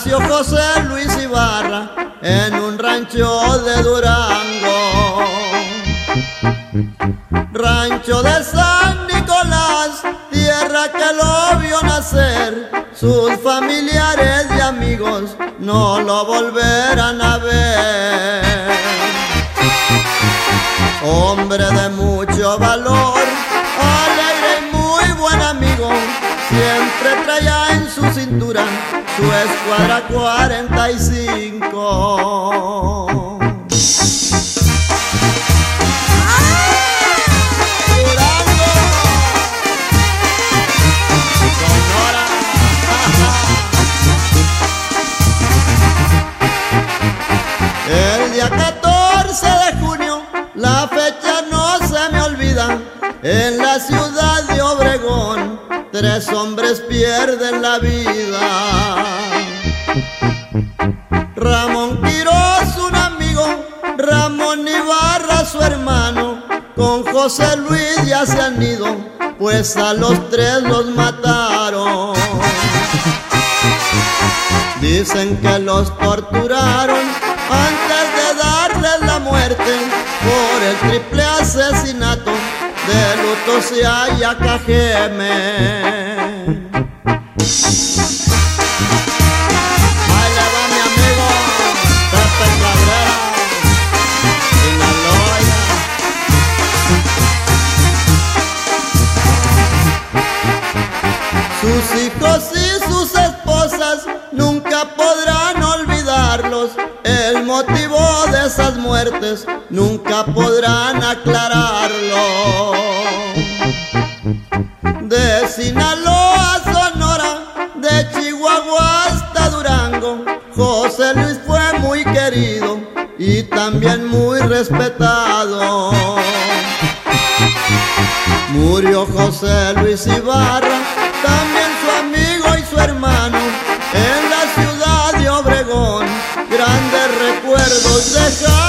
nació José Luis Ibarra en un rancho de Durango, rancho de San Nicolás, tierra que lo vio nacer. Sus familiares y amigos no lo volverán a ver. Hombre de mucho valor, alegre y muy buen amigo, siempre traía en su cintura su escuadra 45. El día 14 de junio, la fecha no se me olvida, en la ciudad de Obregón 3 hombres pierden la vida. Ramón Quirós, un amigo, Ramón Ibarra, su hermano, con José Luis ya se han ido, pues a los 3 los mataron. Dicen que los torturaron antes de darles la muerte por el triple asesinato. De luto se halla Cajeme. Ahí le va mi amigo Pepe Cabrera, Sinaloa. Sus hijos y sus esposas nunca podrán olvidarlos. El motivo de esas muertes nunca podrán aclararlo. De Sinaloa a Sonora, de Chihuahua hasta Durango, José Luis fue muy querido y también muy respetado. Murió José Luis Ibarra, también su amigo y su hermano, en la ciudad de Obregón. Grandes recuerdos deja